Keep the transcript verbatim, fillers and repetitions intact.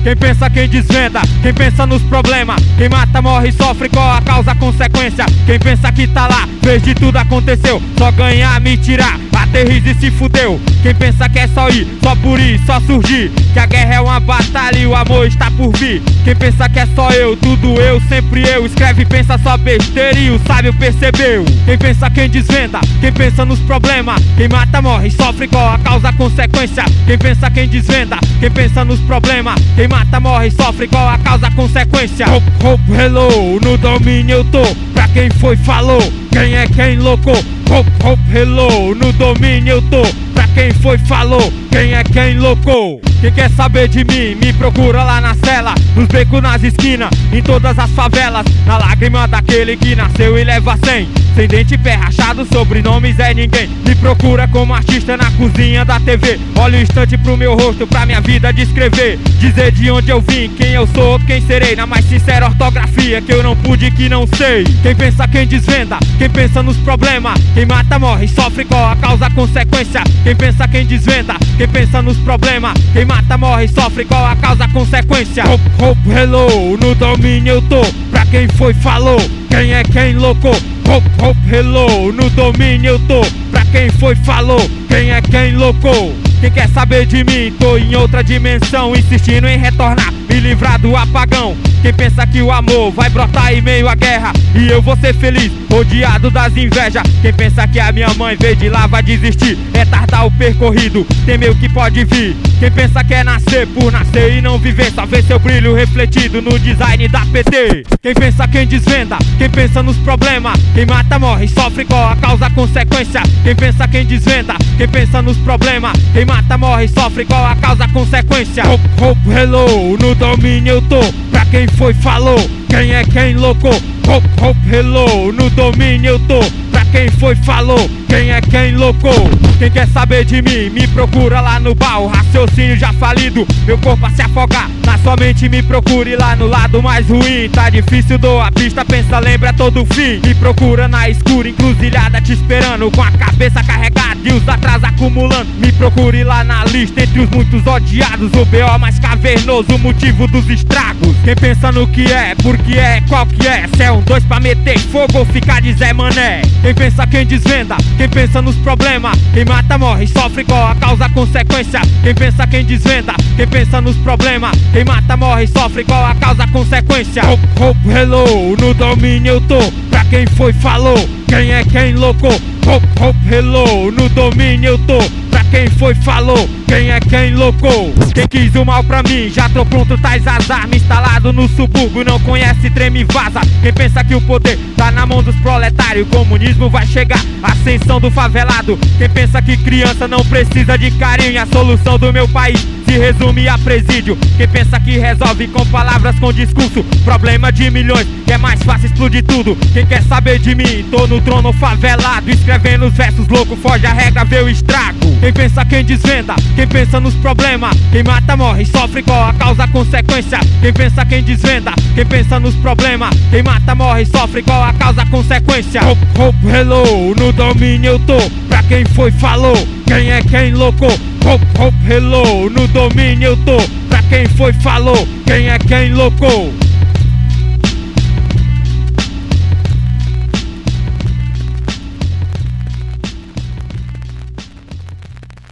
Quem pensa, quem desvenda, quem pensa nos problemas. Quem mata, morre, sofre, qual a causa, a consequência. Quem pensa que tá lá, fez de tudo aconteceu. Só ganhar, me tirar, aterriza e se fudeu. Quem pensa que é só ir, só por ir, só surgir. Que a guerra é uma batalha e o amor está por vir. Quem pensa que é só eu, tudo eu, sempre eu. Escreve e pensa só besteira e o sábio percebeu. Quem pensa, quem desvenda, quem pensa nos problemas. Quem mata, morre, sofre, qual a causa, a consequência. Quem pensa, quem desvenda, quem pensa nos problemas. Quem mata, morre, sofre, qual a causa, a consequência. Hope, hope, hello, no domínio eu tô. Pra quem foi, falou, quem é quem loucou. Hope, hope, hello, no domínio eu tô. Pra quem foi, falou, quem é quem loucou. Quem quer saber de mim, me procura lá na cela. Nos becos, nas esquinas, em todas as favelas. Na lágrima daquele que nasceu e leva cem. Sem dente, pé rachado, sobrenomes é ninguém. Me procura como artista na cozinha da T V. Olha o instante pro meu rosto, pra minha vida descrever. Dizer de onde eu vim, quem eu sou, quem serei. Na mais sincera ortografia que eu não pude, que não sei. Quem pensa, quem desvenda, quem pensa nos problemas. Quem mata, morre, sofre, qual a causa, a consequência. Quem pensa, quem desvenda, quem pensa nos problemas. Quem mata, morre, sofre, qual a causa, a consequência. Hope, hope, hello, no domínio eu tô. Pra quem foi, falou, quem é quem loucou. Hope, hope, hello, no domínio eu tô. Pra quem foi, falou, quem é quem loucou. Quem quer saber de mim, tô em outra dimensão, insistindo em retornar, me livrar do apagão. Quem pensa que o amor vai brotar em meio à guerra e eu vou ser feliz, odiado das invejas. Quem pensa que a minha mãe veio de lá vai desistir, é tardar o percorrido, temer o que pode vir. Quem pensa que é nascer por nascer e não viver, só vê seu brilho refletido no design da P T. Quem pensa, quem desvenda, quem pensa nos problemas. Quem mata, morre, sofre, qual a causa, a consequência. Quem pensa, quem desvenda, quem pensa nos problemas. Quem mata, morre, sofre, qual a causa, a consequência. Hope, hope, hello, no domínio eu tô. Pra quem foi, falou, quem é quem loucou. Hope, hope, hello, no domínio eu tô. Pra quem foi, falou, quem é quem loucou. Quem quer saber de mim, me procura lá no bar. O raciocínio já falido, meu corpo a se afogar. Na sua mente me procure lá no lado mais ruim. Tá difícil, dou a pista, pensa, lembra todo fim. Me procura na escura, encruzilhada te esperando, com a cabeça carregada e os atrasos acumulando. Me procure lá na lista, entre os muitos odiados. O B O mais cavernoso, o motivo dos estragos. Quem pensa no que é, por que é, qual que é. Se é um dois pra meter fogo ou ficar de Zé Mané. Quem pensa, quem desvenda, quem pensa nos problemas. Quem mata, morre, sofre, qual a causa, a consequência. Quem pensa, quem desvenda, quem pensa nos problemas. Quem mata, morre, sofre, qual a causa, a consequência. Hope, hope, hello, no domínio eu tô. Pra quem foi, falou, quem é quem loucou. Hope, hope, hello, no domínio eu tô. Pra quem foi, falou, quem é quem loucou. Quem quis o mal pra mim, já tô pronto, tais azar. Me instalado no subúrbio, não conhece, treme e vaza. Quem pensa que o poder tá na mão dos proletários, o comunismo vai chegar, ascensão do favelado. Quem pensa que criança não precisa de carinho, a solução do meu país se resume a presídio. Quem pensa que resolve com palavras, com discurso, problema de milhões, que é mais fácil explodir tudo. Quem quer saber de mim, tô no trono favelado, escrevendo os versos loucos, foge a regra, vê o estrago. Quem pensa, quem desvenda, quem pensa nos problemas. Quem mata, morre, sofre, qual a causa, a consequência. Quem pensa, quem desvenda, quem pensa nos problemas. Quem mata, morre, sofre, qual a causa, a consequência. Hope, hope, hello, no domínio eu tô. Pra quem foi, falou, quem é quem loucou. Hope, hope, hello, no domínio eu tô. Pra quem foi, falou, quem é quem loucou.